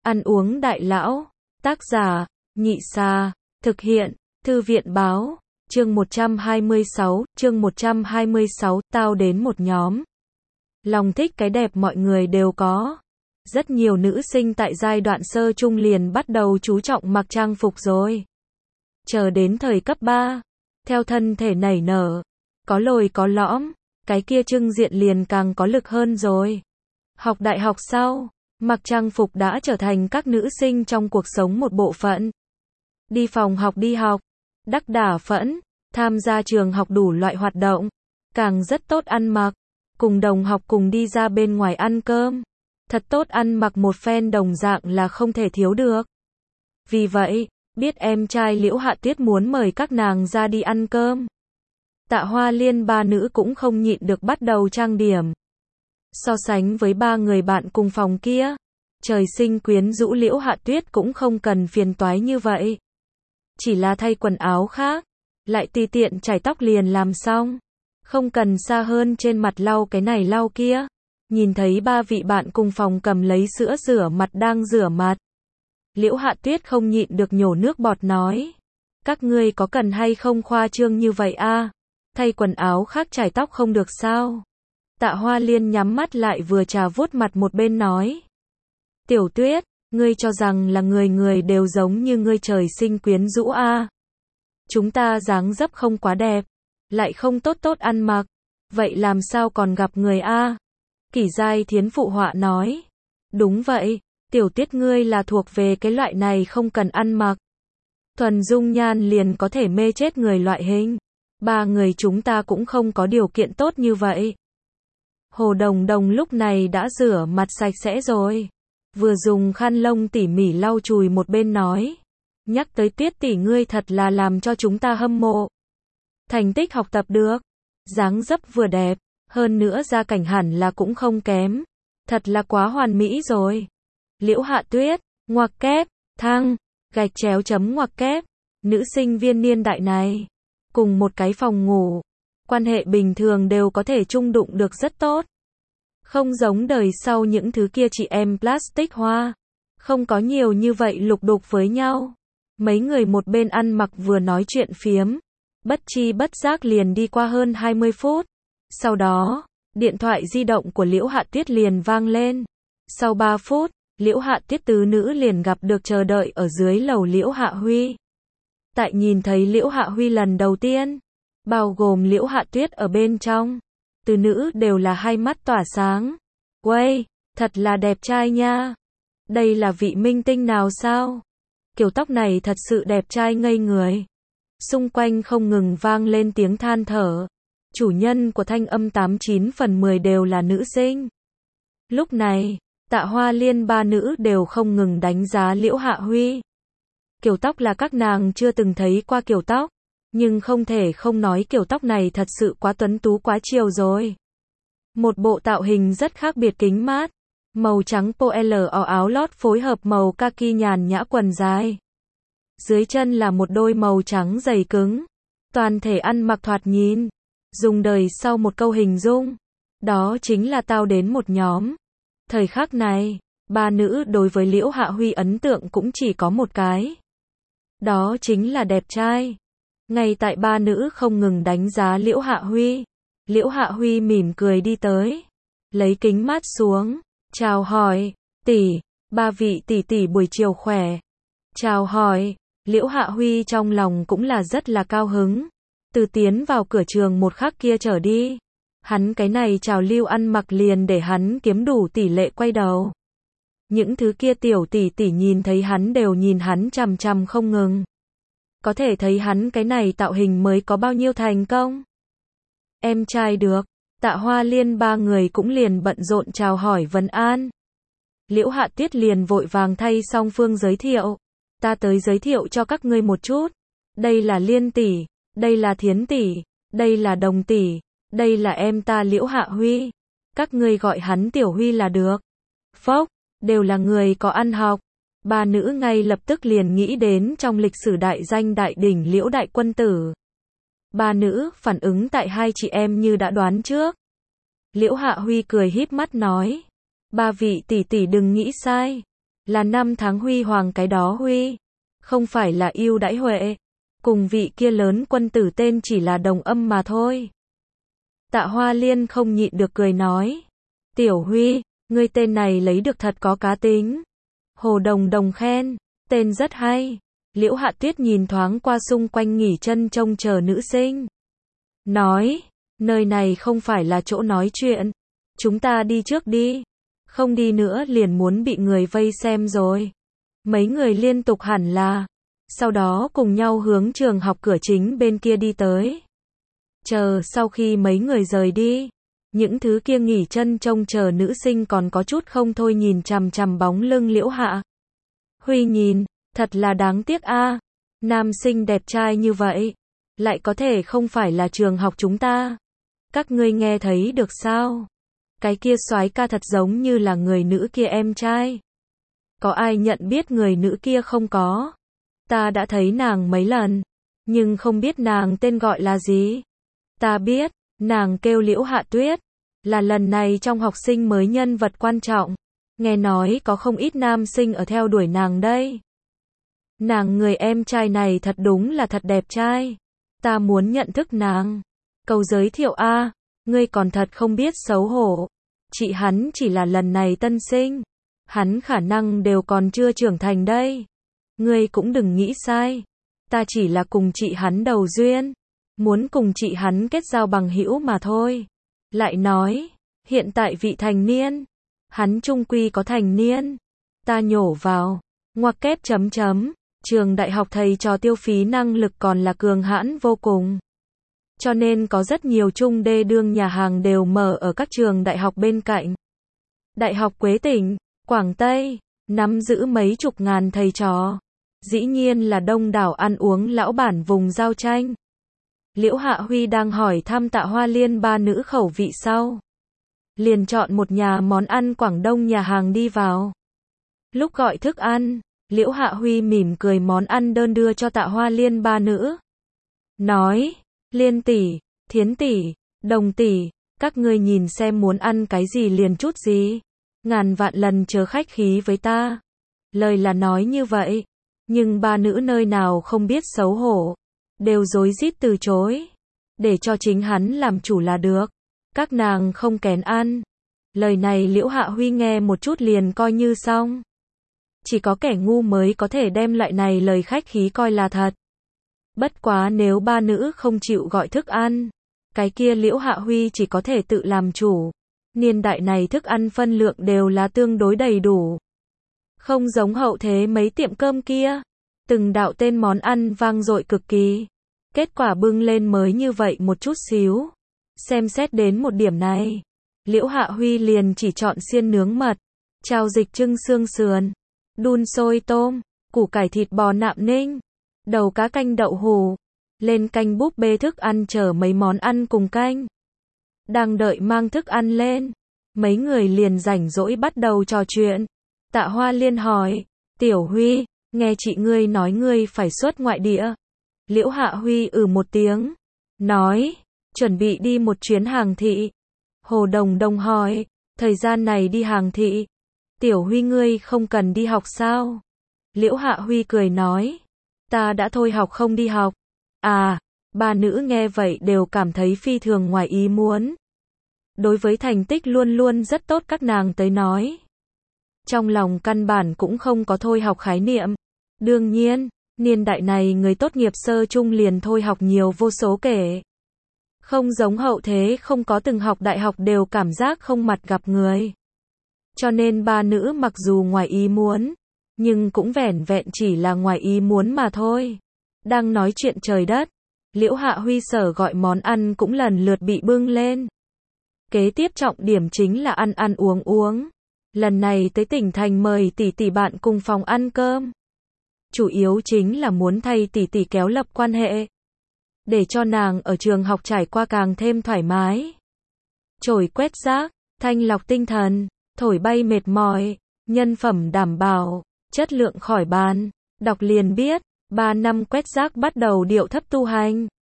Ăn uống đại lão. Tác giả, Nhị Sa. Thực hiện, Thư viện báo. Chương 126, tao đến một nhóm. Lòng thích cái đẹp mọi người đều có. Rất nhiều nữ sinh tại giai đoạn sơ trung liền bắt đầu chú trọng mặc trang phục rồi. Chờ đến thời cấp 3, theo thân thể nảy nở, có lồi có lõm, cái kia trưng diện liền càng có lực hơn rồi. Học đại học sau, mặc trang phục đã trở thành các nữ sinh trong cuộc sống một bộ phận. Đi phòng học đi học, đắc đả phẫn, tham gia trường học đủ loại hoạt động, càng rất tốt ăn mặc, cùng đồng học cùng đi ra bên ngoài ăn cơm. Thật tốt ăn mặc một phen đồng dạng là không thể thiếu được. Vì vậy, biết em trai Liễu Hạ Tuyết muốn mời các nàng ra đi ăn cơm. Tạ Hoa Liên ba nữ cũng không nhịn được bắt đầu trang điểm. So sánh với ba người bạn cùng phòng kia, trời sinh quyến rũ Liễu Hạ Tuyết cũng không cần phiền toái như vậy. Chỉ là thay quần áo khác, lại tùy tiện chải tóc liền làm xong. Không cần xa hơn trên mặt lau cái này lau kia. Nhìn thấy ba vị bạn cùng phòng cầm lấy sữa rửa mặt đang rửa mặt. Liễu Hạ Tuyết không nhịn được nhổ nước bọt nói. Các ngươi có cần hay không khoa trương như vậy a? Thay quần áo khác chải tóc không được sao? Tạ Hoa Liên nhắm mắt lại vừa trà vuốt mặt một bên nói. Tiểu Tuyết, ngươi cho rằng là người người đều giống như ngươi trời sinh quyến rũ a? Chúng ta dáng dấp không quá đẹp, lại không tốt tốt ăn mặc, vậy làm sao còn gặp người a? Kỷ Giai Thiến phụ họa nói. Đúng vậy, Tiểu Tuyết ngươi là thuộc về cái loại này không cần ăn mặc. Thuần dung nhan liền có thể mê chết người loại hình. Ba người chúng ta cũng không có điều kiện tốt như vậy. Hồ Đồng Đồng lúc này đã rửa mặt sạch sẽ rồi. Vừa dùng khăn lông tỉ mỉ lau chùi một bên nói. Nhắc tới Tuyết tỷ ngươi thật là làm cho chúng ta hâm mộ. Thành tích học tập được, dáng dấp vừa đẹp, hơn nữa gia cảnh hẳn là cũng không kém. Thật là quá hoàn mỹ rồi. Liễu Hạ Tuyết, ngoặc kép, thăng, gạch chéo chấm ngoặc kép, nữ sinh viên niên đại này, cùng một cái phòng ngủ, quan hệ bình thường đều có thể chung đụng được rất tốt. Không giống đời sau những thứ kia chị em plastic hoa, không có nhiều như vậy lục đục với nhau. Mấy người một bên ăn mặc vừa nói chuyện phiếm, bất chi bất giác liền đi qua hơn 20 phút. Sau đó, điện thoại di động của Liễu Hạ Tuyết liền vang lên. Sau 3 phút, Liễu Hạ Tuyết tứ nữ liền gặp được chờ đợi ở dưới lầu Liễu Hạ Huy. Tại nhìn thấy Liễu Hạ Huy lần đầu tiên, bao gồm Liễu Hạ Tuyết ở bên trong, tứ nữ đều là hai mắt tỏa sáng. Uầy, thật là đẹp trai nha. Đây là vị minh tinh nào sao? Kiểu tóc này thật sự đẹp trai ngây người. Xung quanh không ngừng vang lên tiếng than thở. Chủ nhân của thanh âm 89 phần 10 đều là nữ sinh. Lúc này, Tạ Hoa Liên ba nữ đều không ngừng đánh giá Liễu Hạ Huy. Kiểu tóc là các nàng chưa từng thấy qua kiểu tóc, nhưng không thể không nói kiểu tóc này thật sự quá tuấn tú quá chiều rồi. Một bộ tạo hình rất khác biệt kính mát, màu trắng polo áo lót phối hợp màu kaki nhàn nhã quần dài. Dưới chân là một đôi màu trắng dày cứng, toàn thể ăn mặc thoạt nhìn, dùng đời sau một câu hình dung, đó chính là tao đến một nhóm. Thời khắc này, ba nữ đối với Liễu Hạ Huy ấn tượng cũng chỉ có một cái. Đó chính là đẹp trai. Ngay tại ba nữ không ngừng đánh giá Liễu Hạ Huy, Liễu Hạ Huy mỉm cười đi tới, lấy kính mát xuống, chào hỏi, tỷ, ba vị tỷ tỷ buổi chiều khỏe. Chào hỏi, Liễu Hạ Huy trong lòng cũng là rất là cao hứng. Từ tiến vào cửa trường một khắc kia trở đi, hắn cái này trào lưu ăn mặc liền để hắn kiếm đủ tỷ lệ quay đầu. Những thứ kia tiểu tỷ tỷ nhìn thấy hắn đều nhìn hắn chằm chằm không ngừng. Có thể thấy hắn cái này tạo hình mới có bao nhiêu thành công. Em trai được, Tạ Hoa Liên ba người cũng liền bận rộn chào hỏi vấn an. Liễu Hạ Tuyết liền vội vàng thay song phương giới thiệu. Ta tới giới thiệu cho các ngươi một chút. Đây là Liên tỷ, đây là Thiến tỷ, đây là Đồng tỷ, đây là em ta Liễu Hạ Huy. Các ngươi gọi hắn Tiểu Huy là được. Phốc, đều là người có ăn học. Ba nữ ngay lập tức liền nghĩ đến trong lịch sử đại danh đại đỉnh Liễu Đại Quân Tử. Ba nữ phản ứng tại hai chị em như đã đoán trước. Liễu Hạ Huy cười híp mắt nói. Ba vị tỷ tỷ đừng nghĩ sai. Là năm tháng huy hoàng cái đó huy. Không phải là ưu đãi Huệ. Cùng vị kia lớn quân tử tên chỉ là đồng âm mà thôi. Tạ Hoa Liên không nhịn được cười nói. Tiểu Huy, ngươi tên này lấy được thật có cá tính. Hồ Đồng Đồng khen, tên rất hay. Liễu Hạ Tuyết nhìn thoáng qua xung quanh nghỉ chân trông chờ nữ sinh. Nói, nơi này không phải là chỗ nói chuyện. Chúng ta đi trước đi. Không đi nữa liền muốn bị người vây xem rồi. Mấy người liên tục hẳn là. Sau đó cùng nhau hướng trường học cửa chính bên kia đi tới. Chờ sau khi mấy người rời đi. Những thứ kia nghỉ chân trông chờ nữ sinh còn có chút không thôi nhìn chằm chằm bóng lưng Liễu Hạ. Huy nhìn, thật là đáng tiếc a. Nam sinh đẹp trai như vậy, lại có thể không phải là trường học chúng ta. Các ngươi nghe thấy được sao? Cái kia soái ca thật giống như là người nữ kia em trai. Có ai nhận biết người nữ kia không có? Ta đã thấy nàng mấy lần, nhưng không biết nàng tên gọi là gì. Ta biết, nàng kêu Liễu Hạ Tuyết, là lần này trong học sinh mới nhân vật quan trọng. Nghe nói có không ít nam sinh ở theo đuổi nàng đây. Nàng người em trai này thật đúng là thật đẹp trai. Ta muốn nhận thức nàng. Cầu giới thiệu a, ngươi còn thật không biết xấu hổ. Chị hắn chỉ là lần này tân sinh. Hắn khả năng đều còn chưa trưởng thành đây. Ngươi cũng đừng nghĩ sai. Ta chỉ là cùng chị hắn đầu duyên. Muốn cùng chị hắn kết giao bằng hữu mà thôi. Lại nói, hiện tại vị thành niên. Hắn chung quy có thành niên. Ta nhổ vào. Ngoặc kép chấm chấm. Trường đại học thầy trò tiêu phí năng lực còn là cường hãn vô cùng. Cho nên có rất nhiều trung đê đương nhà hàng đều mở ở các trường đại học bên cạnh. Đại học Quế Tỉnh, Quảng Tây, nắm giữ mấy chục ngàn thầy trò. Dĩ nhiên là đông đảo ăn uống lão bản vùng giao tranh. Liễu Hạ Huy đang hỏi thăm Tạ Hoa Liên ba nữ khẩu vị sau. Liền chọn một nhà món ăn Quảng Đông nhà hàng đi vào. Lúc gọi thức ăn, Liễu Hạ Huy mỉm cười món ăn đơn đưa cho Tạ Hoa Liên ba nữ. Nói, Liên tỷ, Thiến tỷ, Đồng tỷ, các ngươi nhìn xem muốn ăn cái gì liền chút gì. Ngàn vạn lần chớ khách khí với ta. Lời là nói như vậy, nhưng ba nữ nơi nào không biết xấu hổ. Đều rối rít từ chối. Để cho chính hắn làm chủ là được. Các nàng không kén ăn. Lời này Liễu Hạ Huy nghe một chút liền coi như xong. Chỉ có kẻ ngu mới có thể đem loại này lời khách khí coi là thật. Bất quá nếu ba nữ không chịu gọi thức ăn, cái kia Liễu Hạ Huy chỉ có thể tự làm chủ. Niên đại này thức ăn phân lượng đều là tương đối đầy đủ. Không giống hậu thế mấy tiệm cơm kia. Từng đạo tên món ăn vang dội cực kỳ. Kết quả bưng lên mới như vậy một chút xíu. Xem xét đến một điểm này, Liễu Hạ Huy liền chỉ chọn xiên nướng mật, chao dịch trưng xương sườn, đun sôi tôm, củ cải thịt bò nạm ninh, đầu cá canh đậu hù, lên canh búp bê thức ăn chở mấy món ăn cùng canh. Đang đợi mang thức ăn lên, mấy người liền rảnh rỗi bắt đầu trò chuyện. Tạ Hoa Liên hỏi, Tiểu Huy, nghe chị ngươi nói ngươi phải xuất ngoại địa. Liễu Hạ Huy một tiếng, nói, chuẩn bị đi một chuyến hàng thị. Hồ Đồng Đồng hỏi, thời gian này đi hàng thị, Tiểu Huy ngươi không cần đi học sao? Liễu Hạ Huy cười nói, ta đã thôi học không đi học. À, ba nữ nghe vậy đều cảm thấy phi thường ngoài ý muốn. Đối với thành tích luôn luôn rất tốt các nàng tới nói. Trong lòng căn bản cũng không có thôi học khái niệm. Đương nhiên, niên đại này người tốt nghiệp sơ trung liền thôi học nhiều vô số kể. Không giống hậu thế không có từng học đại học đều cảm giác không mặt gặp người. Cho nên ba nữ mặc dù ngoài ý muốn, nhưng cũng vẻn vẹn chỉ là ngoài ý muốn mà thôi. Đang nói chuyện trời đất, Liễu Hạ Huy sở gọi món ăn cũng lần lượt bị bưng lên. Kế tiếp trọng điểm chính là ăn ăn uống uống. Lần này tới tỉnh thành mời tỷ tỷ bạn cùng phòng ăn cơm. Chủ yếu chính là muốn thay tỷ tỷ kéo lập quan hệ. Để cho nàng ở trường học trải qua càng thêm thoải mái. Chổi quét rác, thanh lọc tinh thần, thổi bay mệt mỏi, nhân phẩm đảm bảo, chất lượng khỏi bàn. Đọc liền biết, 3 năm quét rác bắt đầu điệu thấp tu hành.